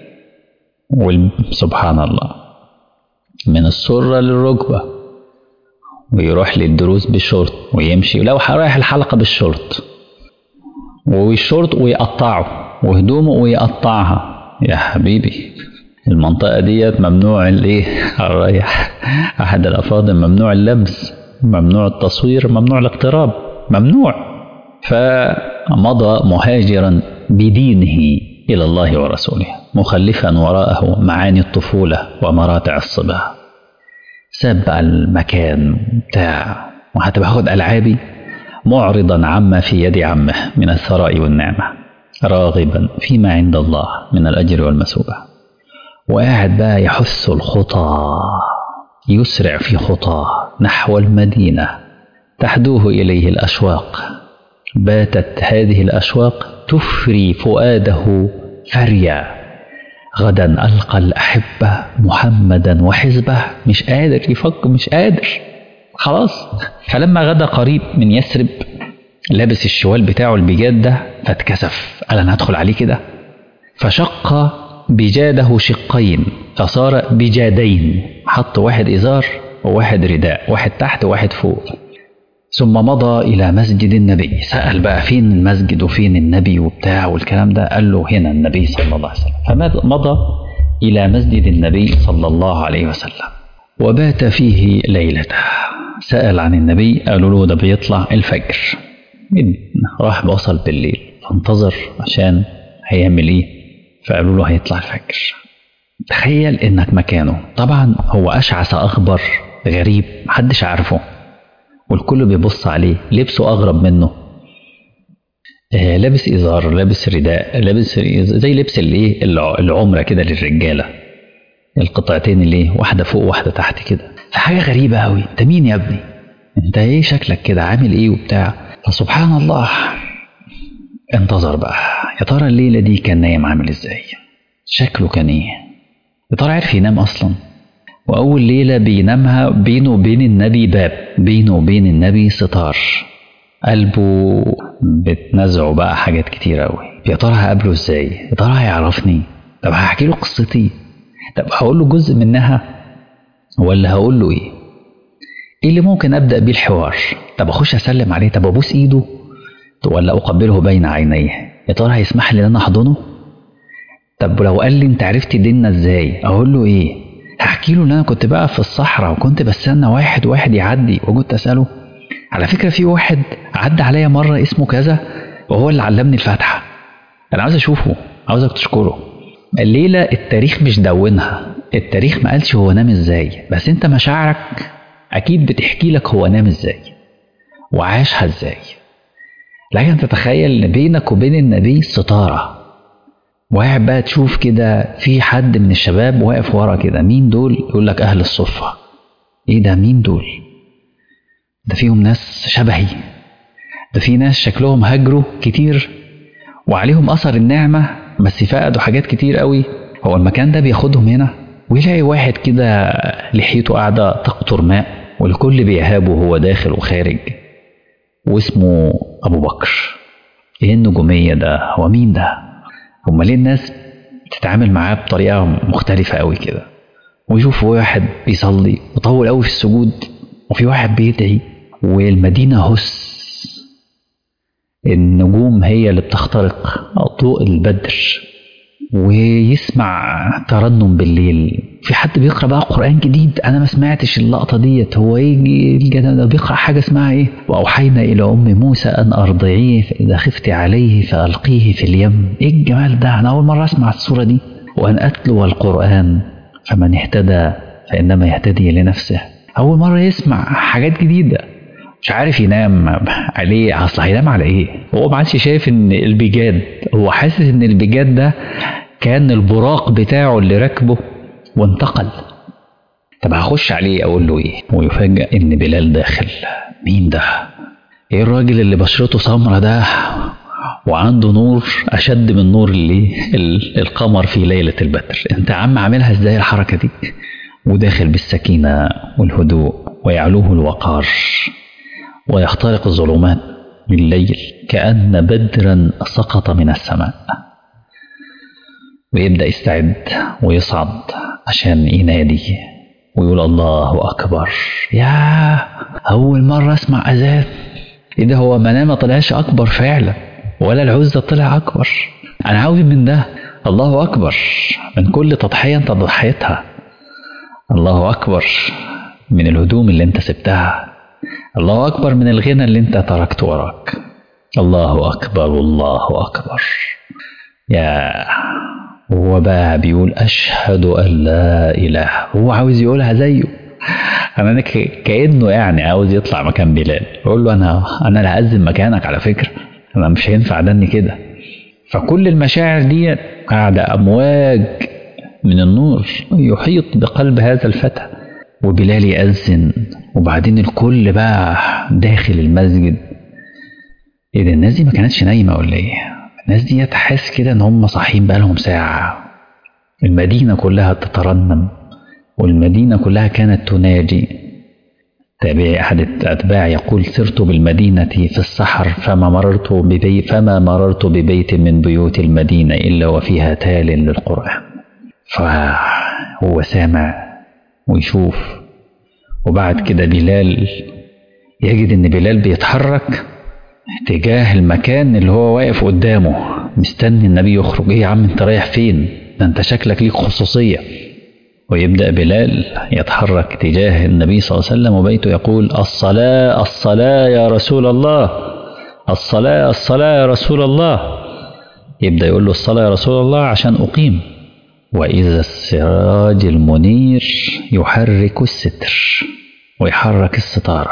سبحان الله. من السرة للركبة، ويروح للدروس بالشورت ويمشي، لو رايح الحلقة بالشورت والشورت ويقطعه وهدومه ويقطعها. يا حبيبي المنطقة ديت ممنوع الايه الرايح أحد الأفاضل ممنوع اللمس، ممنوع التصوير، ممنوع الاقتراب، ممنوع. فمضى مهاجرا بدينه إلى الله ورسوله، مخلفا وراءه معاني الطفولة ومراتع الصبا. ساب المكان بتاع وهتبقى خد ألعابي، معرضا عما في يد عمه من الثراء والنعمة، راغبا فيما عند الله من الأجر والمثوبة. وقاعد بقى يحث الخطى، يسرع في خطاه نحو المدينة تحدوه إليه الأشواق. باتت هذه الأشواق تفري فؤاده فريا. غدا ألقى الأحبة محمدا وحزبه. مش قادر يفكر، مش قادر خلاص. فلما غدا قريب من يثرب لابس الشوال بتاعه البجاد ده فاتكسف، قال أنا هدخل عليه كده. فشق بجاده شقين فصار بجادين، حط واحد إزار وواحد رداء، واحد تحت وواحد فوق. ثم مضى إلى مسجد النبي. سأل بقى فين المسجد وفين النبي وبتاع والكلام ده، قال له هنا النبي صلى الله عليه وسلم. فمضى إلى مسجد النبي صلى الله عليه وسلم وبات فيه ليلته. سأل عن النبي، قالوا له ده بيطلع الفجر. راح وصل بالليل فانتظر عشان هيعمل ايه، فقالوا له هيطلع الفجر. تخيل انك مكانه. طبعا هو أشعث أخبر غريب محدش عارفه، والكل بيبص عليه، لبسه أغرب منه، آه لابس إزار، لابس رداء، لابس زي لبس الايه العمرة كده للرجالة، القطعتين اللي واحدة فوق واحدة تحت كده. فحاجة غريبة أوي، أنت مين يا ابني؟ أنت إيه شكلك كده، عامل إيه وبتاع؟ فسبحان الله انتظر بقى، يا ترى الليلة دي كان نايم عامل إزاي؟ شكله كان إيه؟ يا ترى عرف ينام أصلا؟ وأول ليلة بينامها بينه وبين النبي باب، بينه وبين النبي ستار، قلبه بتنزعه بقى حاجات كتير أوي. يا ترى هقابله إزاي؟ يا ترى هيعرفني؟ طب هحكي له قصتي؟ طب هقول له جزء منها ولا هقول له إيه؟ إيه اللي ممكن أبدأ بيه الحوار؟ طب أخش أسلم عليه؟ طب أبوس إيده ولا أقبله بين عينيه؟ يا ترى هيسمح لي إن أنا أحضنه؟ طب لو قال لي أنت عرفت ديننا إزاي؟ أقول له إيه؟ هحكي له إن أنا كنت بقى في الصحراء وكنت بستنى واحد واحد يعدي وكنت أسأله على فكرة في واحد عدى عليا مرة اسمه كذا وهو اللي علمني الفاتحة، أنا عاوز أشوفه، عاوزك تشكره. الليلة التاريخ مش دونها، التاريخ ما قالش هو نام إزاي، بس أنت مشاعرك أكيد بتحكي لك هو نام إزاي وعاشها إزاي. لكن تتخيل إن بينك وبين النبي ستارة، وقاعد بقى تشوف كده في حد من الشباب واقف ورا كده، مين دول؟ يقول لك أهل الصفة. إيه ده؟ مين دول؟ ده فيهم ناس شبهي، ده في ناس شكلهم هجروا كتير وعليهم أثر النعمة بس فقدوا حاجات كتير قوي، هو المكان ده بياخدهم هنا؟ ويلاقي واحد كده لحيته قاعدة تقطر ماء والكل بيهابه وهو داخل وخارج، واسمه أبو بكر. إيه النجومية ده؟ هو مين ده؟ هما ليه الناس بتتعامل معاه بطريقة مختلفة قوي كده؟ ويشوف واحد بيصلي وطول قوي في السجود، وفي واحد بيدعي، والمدينة هس، النجوم هي اللي بتخترق ضوء البدر، ويسمع ترنم بالليل. في حد بيقرأ بقى قرآن جديد، أنا ما سمعتش اللقطة ديت، هو إيه الجنة؟ بيقرأ حاجة اسمها إيه؟ وأوحينا إلى أم موسى أن أرضعيه فإذا خفت عليه فألقيه في اليم. إيه الجمال ده؟ أنا أول مرة أسمع السورة دي. وأن أتلو القرآن فمن اهتدى فإنما يهتدي لنفسه. أول مرة يسمع حاجات جديدة، مش عارف ينام عليه، أصل هينام على إيه؟ هو ما عادش شايف إن البجاد، هو حاسس إن البجاد ده كان البراق بتاعه اللي ركبه وانتقل. طب هخش عليه أقول له إيه؟ ويفاجأ إن بلال داخل. مين ده؟ إيه الراجل اللي بشرته سمرة ده وعنده نور أشد من نور اللي القمر في ليلة البدر؟ أنت عم عاملها إزاي الحركة دي؟ وداخل بالسكينة والهدوء ويعلوه الوقار، ويخترق الظلمات بالليل كأن بدرا سقط من السماء، ويبدأ يستعد ويصعد عشان ينادي ويقول الله أكبر. يا أول مرة أسمع أذان. إيه ده؟ هو منام ما طلعش أكبر فعلا، ولا العزة طلع أكبر. أنا عاوز من ده الله أكبر، من كل تضحية أنت ضحيتها. الله أكبر من الهدوم اللي أنت سبتها. الله أكبر من الغنى اللي أنت تركته وراك. الله أكبر الله أكبر. يا هو بقى بيقول أشهد أن لا إله، هو عاوز يقولها زيه. أنا كأنه يعني عاوز يطلع مكان بلال، يقول له أنا أنا اللي هأذن مكانك على فكرة، أنا مش هينفع دني كده. فكل المشاعر دي قاعدة أمواج من النور يحيط بقلب هذا الفتى، وبلال يأذن، وبعدين الكل بقى داخل المسجد. إيه ده؟ الناس دي ما كانتش نايمة ولا إيه؟ الناس دي تحس كده إن هم صاحيين بقى لهم ساعة. المدينة كلها تترنم، والمدينة كلها كانت تناجي. تابع أحد الأتباع يقول سرت بالمدينة في السحر فما مررت ببيت فما مررت ببيت من بيوت المدينة إلا وفيها تال للقرآن. فهو سامع ويشوف. وبعد كده بلال يجد إن بلال بيتحرك تجاه المكان اللي هو واقف قدامه مستني النبي يخرج. إيه يا عم أنت رايح فين؟ ده أنت شكلك ليك خصوصية. ويبدأ بلال يتحرك تجاه النبي صلى الله عليه وسلم وبيته يقول الصلاة الصلاة يا رسول الله، الصلاة الصلاة يا رسول الله. يبدأ يقول له الصلاة يا رسول الله عشان أقيم. وإذا السراج المنير يحرك الستر ويحرك الستارة،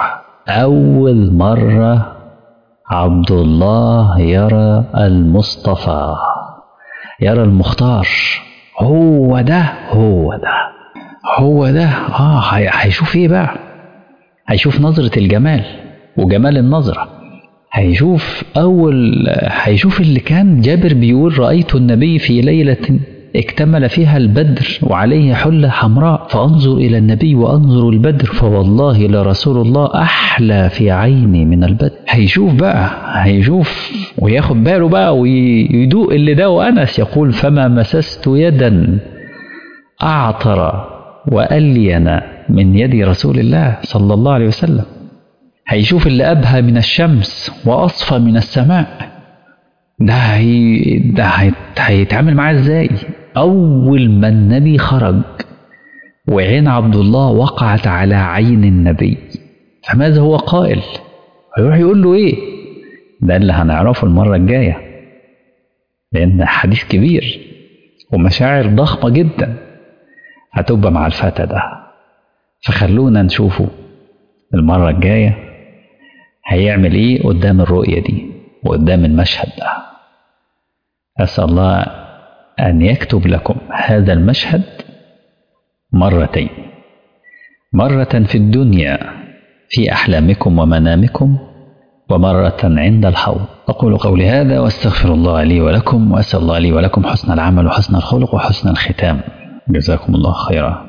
أول مرة عبد الله يرى المصطفى، يرى المختار. هو ده هو ده هو ده آه هيشوف إيه بقى؟ هيشوف نظرة الجمال وجمال النظرة. هيشوف أول هيشوف اللي كان جابر بيقول: رأيت النبي في ليلة اكتمل فيها البدر وعليه حلة حمراء، فأنظر إلى النبي وأنظر البدر فوالله لرسول الله أحلى في عيني من البدر. هيشوف بقى هيشوف وياخد باله بقى ويدوق اللي ده. وأنس يقول: فما مسست يدا أعطر وألين من يد رسول الله صلى الله عليه وسلم. هيشوف اللي أبهى من الشمس وأصفى من السماء. ده هي ده هيتعامل معاه ازاي؟ أول ما النبي خرج وعين عبد الله وقعت على عين النبي، فماذا هو قائل؟ هيروح يقول له ايه؟ ده اللي هنعرفه المرة الجاية، لأن حديث كبير ومشاعر ضخمة جدا هتبقى مع الفتى ده. فخلونا نشوفه المرة الجاية هيعمل ايه قدام الرؤية دي وقدام المشهد ده. أسأل الله أن يكتب لكم هذا المشهد مرتين، مرة في الدنيا في أحلامكم ومنامكم، ومرة عند الحوض. أقول قولي هذا واستغفر الله لي ولكم، وأسأل الله لي ولكم حسن العمل وحسن الخلق وحسن الختام. جزاكم الله خيرا.